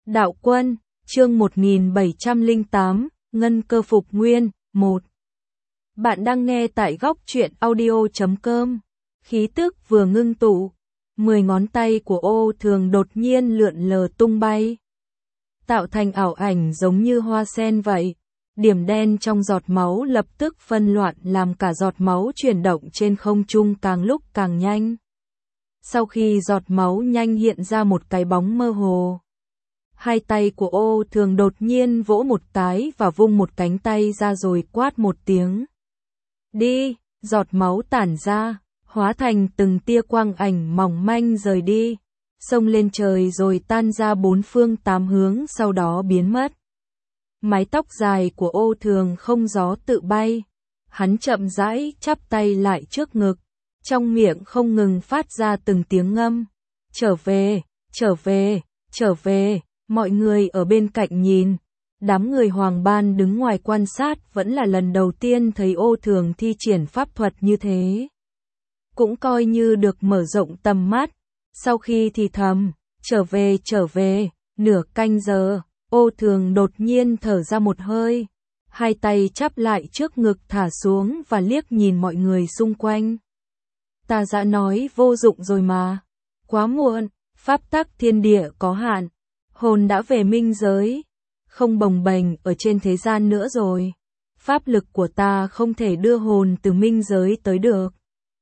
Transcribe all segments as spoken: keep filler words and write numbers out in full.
Đạo Quân, chương một nghìn bảy trăm lẻ tám, Ngân Cơ Phục Nguyên, một. Bạn đang nghe tại góc truyện audio chấm com. Khí tức vừa ngưng tụ, mười ngón tay của Ô Thường đột nhiên lượn lờ tung bay, tạo thành ảo ảnh giống như hoa sen vậy. Điểm đen trong giọt máu lập tức phân loạn làm cả giọt máu chuyển động trên không trung càng lúc càng nhanh. Sau khi giọt máu nhanh hiện ra một cái bóng mơ hồ, hai tay của Ô Thường đột nhiên vỗ một cái và vung một cánh tay ra rồi quát một tiếng. Đi, giọt máu tản ra, hóa thành từng tia quang ảnh mỏng manh rời đi, xông lên trời rồi tan ra bốn phương tám hướng sau đó biến mất. Mái tóc dài của Ô Thường không gió tự bay, hắn chậm rãi chắp tay lại trước ngực, trong miệng không ngừng phát ra từng tiếng ngâm. Trở về, trở về, trở về, mọi người ở bên cạnh nhìn. Đám người Hoàng Ban đứng ngoài quan sát vẫn là lần đầu tiên thấy Ô Thường thi triển pháp thuật như thế. Cũng coi như được mở rộng tầm mắt. Sau khi thì thầm, trở về trở về, nửa canh giờ, Ô Thường đột nhiên thở ra một hơi. Hai tay chắp lại trước ngực thả xuống và liếc nhìn mọi người xung quanh. Ta đã nói vô dụng rồi mà. Quá muộn, pháp tắc thiên địa có hạn. Hồn đã về minh giới, không bồng bềnh ở trên thế gian nữa rồi. Pháp lực của ta không thể đưa hồn từ minh giới tới được.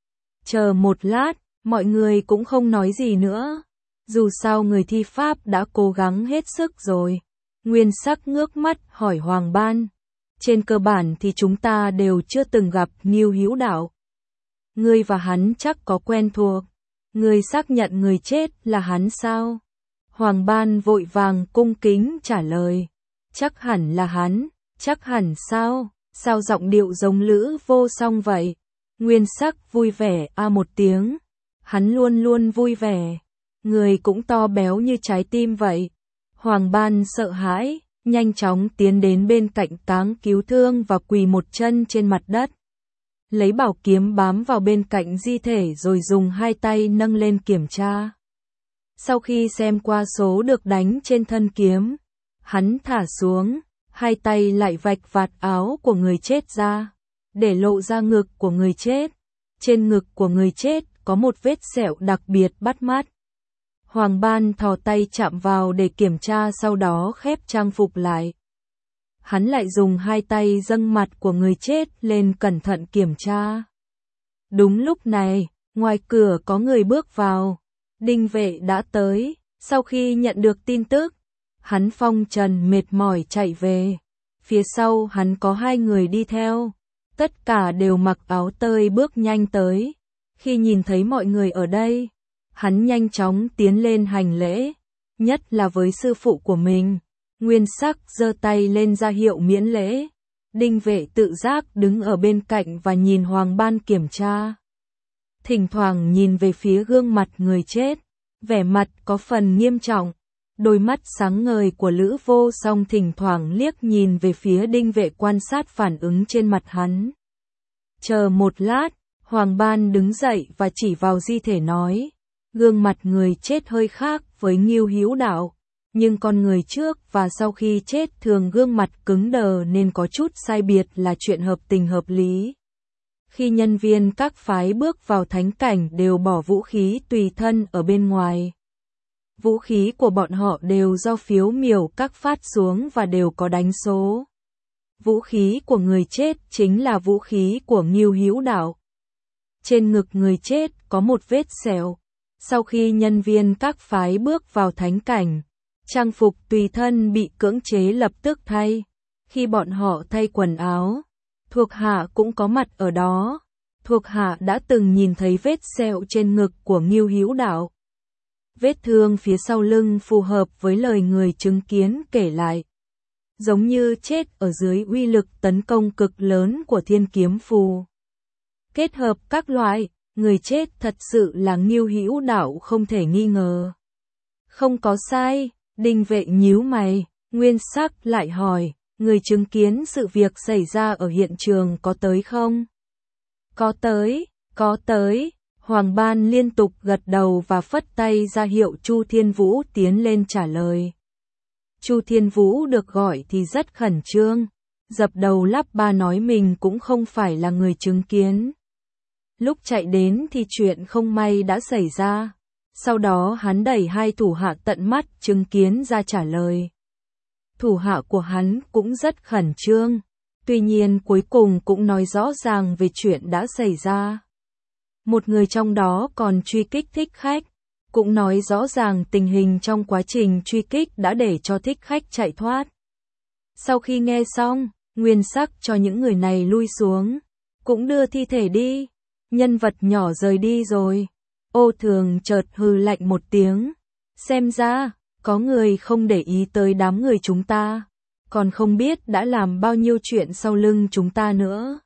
Chờ một lát, mọi người cũng không nói gì nữa. Dù sao người thi pháp đã cố gắng hết sức rồi. Nguyên Sắc ngước mắt hỏi Hoàng Ban. Trên cơ bản thì chúng ta đều chưa từng gặp Ngưu Hữu Đạo. Ngươi và hắn chắc có quen thuộc. Ngươi xác nhận người chết là hắn sao? Hoàng Ban vội vàng cung kính trả lời. Chắc hẳn là hắn, chắc hẳn sao? Sao giọng điệu giống Lữ Vô Song vậy? Nguyên Sắc vui vẻ a à một tiếng. Hắn luôn luôn vui vẻ. Người cũng to béo như trái tim vậy. Hoàng Ban sợ hãi, nhanh chóng tiến đến bên cạnh Táng Cứu Thương và quỳ một chân trên mặt đất. Lấy bảo kiếm bám vào bên cạnh di thể rồi dùng hai tay nâng lên kiểm tra. Sau khi xem qua số được đánh trên thân kiếm, hắn thả xuống, hai tay lại vạch vạt áo của người chết ra, để lộ ra ngực của người chết. Trên ngực của người chết có một vết sẹo đặc biệt bắt mắt. Hoàng Ban thò tay chạm vào để kiểm tra sau đó khép trang phục lại. Hắn lại dùng hai tay dâng mặt của người chết lên cẩn thận kiểm tra. Đúng lúc này, ngoài cửa có người bước vào. Đinh Vệ đã tới, sau khi nhận được tin tức, hắn phong trần mệt mỏi chạy về. Phía sau hắn có hai người đi theo, tất cả đều mặc áo tơi bước nhanh tới. Khi nhìn thấy mọi người ở đây, hắn nhanh chóng tiến lên hành lễ, nhất là với sư phụ của mình. Nguyên Sắc giơ tay lên ra hiệu miễn lễ. Đinh Vệ tự giác đứng ở bên cạnh và nhìn Hoàng Ban kiểm tra. Thỉnh thoảng nhìn về phía gương mặt người chết, vẻ mặt có phần nghiêm trọng. Đôi mắt sáng ngời của Lữ Vô Song thỉnh thoảng liếc nhìn về phía Đinh Vệ quan sát phản ứng trên mặt hắn. Chờ một lát, Hoàng Ban đứng dậy và chỉ vào di thể nói. Gương mặt người chết hơi khác với Ngưu Hữu Đạo, nhưng con người trước và sau khi chết thường gương mặt cứng đờ nên có chút sai biệt là chuyện hợp tình hợp lý. Khi nhân viên các phái bước vào thánh cảnh đều bỏ vũ khí tùy thân ở bên ngoài. Vũ khí của bọn họ đều do phiếu miểu các phát xuống và đều có đánh số. Vũ khí của người chết chính là vũ khí của Ngưu Hữu Đạo. Trên ngực người chết có một vết sẹo. Sau khi nhân viên các phái bước vào thánh cảnh, trang phục tùy thân bị cưỡng chế lập tức thay. Khi bọn họ thay quần áo, thuộc hạ cũng có mặt ở đó. Thuộc hạ đã từng nhìn thấy vết sẹo trên ngực của Ngưu Hữu Đạo. Vết thương phía sau lưng phù hợp với lời người chứng kiến kể lại. Giống như chết ở dưới uy lực tấn công cực lớn của thiên kiếm phù. Kết hợp các loại, người chết thật sự là Ngưu Hữu Đạo không thể nghi ngờ. Không có sai, Đinh Vệ nhíu mày, Nguyên Sắc lại hỏi, người chứng kiến sự việc xảy ra ở hiện trường có tới không? Có tới, có tới, Hoàng Ban liên tục gật đầu và phất tay ra hiệu Chu Thiên Vũ tiến lên trả lời. Chu Thiên Vũ được gọi thì rất khẩn trương, dập đầu lắp ba nói mình cũng không phải là người chứng kiến. Lúc chạy đến thì chuyện không may đã xảy ra, sau đó hắn đẩy hai thủ hạ tận mắt chứng kiến ra trả lời. Thủ hạ của hắn cũng rất khẩn trương, tuy nhiên cuối cùng cũng nói rõ ràng về chuyện đã xảy ra. Một người trong đó còn truy kích thích khách, cũng nói rõ ràng tình hình trong quá trình truy kích đã để cho thích khách chạy thoát. Sau khi nghe xong, Nguyên Sắc cho những người này lui xuống, cũng đưa thi thể đi. Nhân vật nhỏ rời đi rồi. Ô Thường chợt hừ lạnh một tiếng. Xem ra, có người không để ý tới đám người chúng ta, còn không biết đã làm bao nhiêu chuyện sau lưng chúng ta nữa.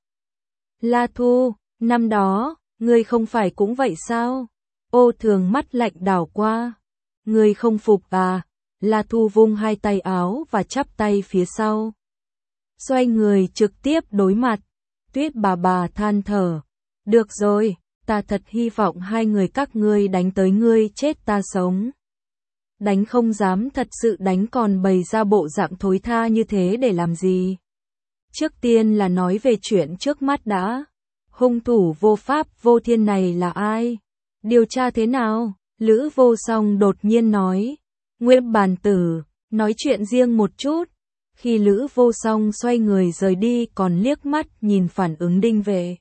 La Thu, năm đó, ngươi không phải cũng vậy sao? Ô Thường mắt lạnh đảo qua. Ngươi không phục à? La Thu vung hai tay áo và chắp tay phía sau. Xoay người trực tiếp đối mặt. Tuyết bà bà than thở. Được rồi, ta thật hy vọng hai người các ngươi đánh tới ngươi chết ta sống. Đánh không dám thật sự đánh còn bày ra bộ dạng thối tha như thế để làm gì? Trước tiên là nói về chuyện trước mắt đã. Hung thủ vô pháp vô thiên này là ai? Điều tra thế nào? Lữ Vô Song đột nhiên nói. Nguyễn Bàn Tử, nói chuyện riêng một chút. Khi Lữ Vô Song xoay người rời đi còn liếc mắt nhìn phản ứng Đinh Vệ.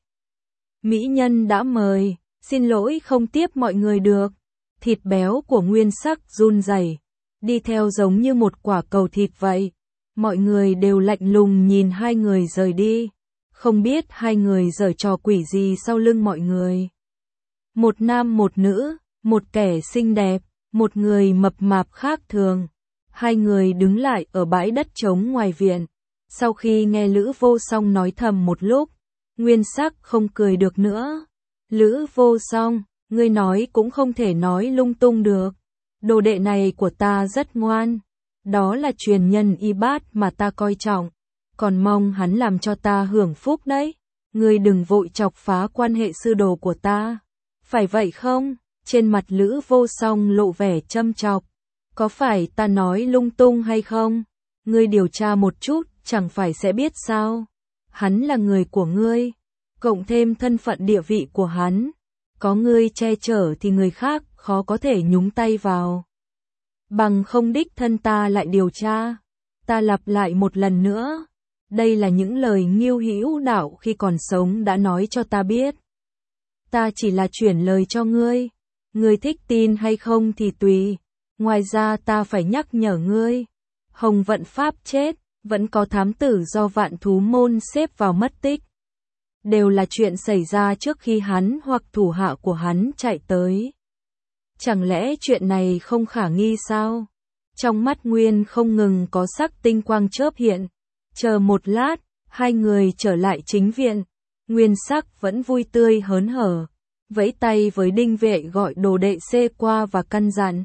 Mỹ nhân đã mời, xin lỗi không tiếp mọi người được. Thịt béo của Nguyên Sắc run rẩy, đi theo giống như một quả cầu thịt vậy. Mọi người đều lạnh lùng nhìn hai người rời đi, không biết hai người giở trò quỷ gì sau lưng mọi người. Một nam một nữ, một kẻ xinh đẹp, một người mập mạp khác thường. Hai người đứng lại ở bãi đất trống ngoài viện. Sau khi nghe Lữ Vô Song nói thầm một lúc, Nguyên Sắc không cười được nữa. Lữ Vô Song, ngươi nói cũng không thể nói lung tung được. Đồ đệ này của ta rất ngoan. Đó là truyền nhân y bát mà ta coi trọng. Còn mong hắn làm cho ta hưởng phúc đấy. Ngươi đừng vội chọc phá quan hệ sư đồ của ta. Phải vậy không? Trên mặt Lữ Vô Song lộ vẻ châm chọc. Có phải ta nói lung tung hay không? Ngươi điều tra một chút, chẳng phải sẽ biết sao? Hắn là người của ngươi, cộng thêm thân phận địa vị của hắn. Có ngươi che chở thì người khác khó có thể nhúng tay vào. Bằng không đích thân ta lại điều tra. Ta lặp lại một lần nữa. Đây là những lời Ngưu Hữu Đạo khi còn sống đã nói cho ta biết. Ta chỉ là chuyển lời cho ngươi. Ngươi thích tin hay không thì tùy. Ngoài ra ta phải nhắc nhở ngươi. Hồng Vận Pháp chết, vẫn có thám tử do Vạn Thú Môn xếp vào mất tích. Đều là chuyện xảy ra trước khi hắn hoặc thủ hạ của hắn chạy tới. Chẳng lẽ chuyện này không khả nghi sao? Trong mắt Nguyên không ngừng có sắc tinh quang chớp hiện. Chờ một lát, hai người trở lại chính viện. Nguyên Sắc vẫn vui tươi hớn hở, vẫy tay với Đinh Vệ gọi đồ đệ xê qua và căn dặn.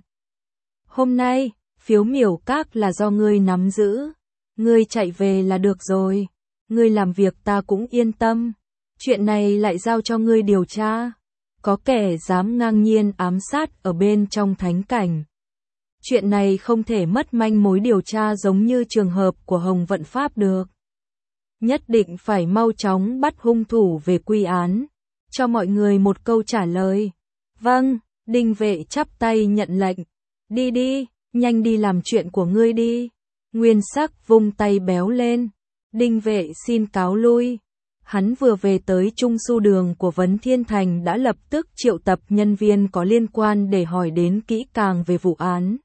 Hôm nay, phiếu miểu các là do ngươi nắm giữ. Ngươi chạy về là được rồi. Ngươi làm việc ta cũng yên tâm. Chuyện này lại giao cho ngươi điều tra. Có kẻ dám ngang nhiên ám sát ở bên trong thánh cảnh. Chuyện này không thể mất manh mối điều tra giống như trường hợp của Hồng Vận Pháp được. Nhất định phải mau chóng bắt hung thủ về quy án. Cho mọi người một câu trả lời. Vâng, Đinh Vệ chắp tay nhận lệnh. Đi đi, nhanh đi làm chuyện của ngươi đi. Nguyên Sắc vung tay béo lên. Đinh Vệ xin cáo lui. Hắn vừa về tới Trung Su Đường của Vấn Thiên Thành đã lập tức triệu tập nhân viên có liên quan để hỏi đến kỹ càng về vụ án.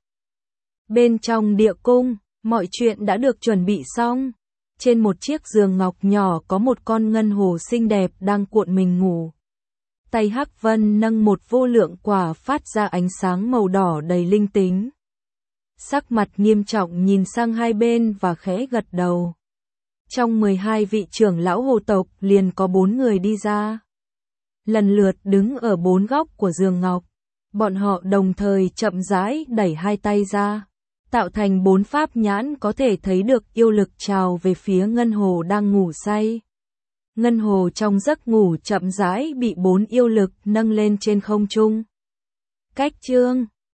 Bên trong địa cung, mọi chuyện đã được chuẩn bị xong. Trên một chiếc giường ngọc nhỏ có một con ngân hồ xinh đẹp đang cuộn mình ngủ. Tay Hắc Vân nâng một vô lượng quả phát ra ánh sáng màu đỏ đầy linh tính. Sắc mặt nghiêm trọng nhìn sang hai bên và khẽ gật đầu. Trong mười hai vị trưởng lão hồ tộc liền có bốn người đi ra. Lần lượt đứng ở bốn góc của giường ngọc. Bọn họ đồng thời chậm rãi đẩy hai tay ra, tạo thành bốn pháp nhãn có thể thấy được yêu lực trào về phía ngân hồ đang ngủ say. Ngân hồ trong giấc ngủ chậm rãi bị bốn yêu lực nâng lên trên không trung. Cách chương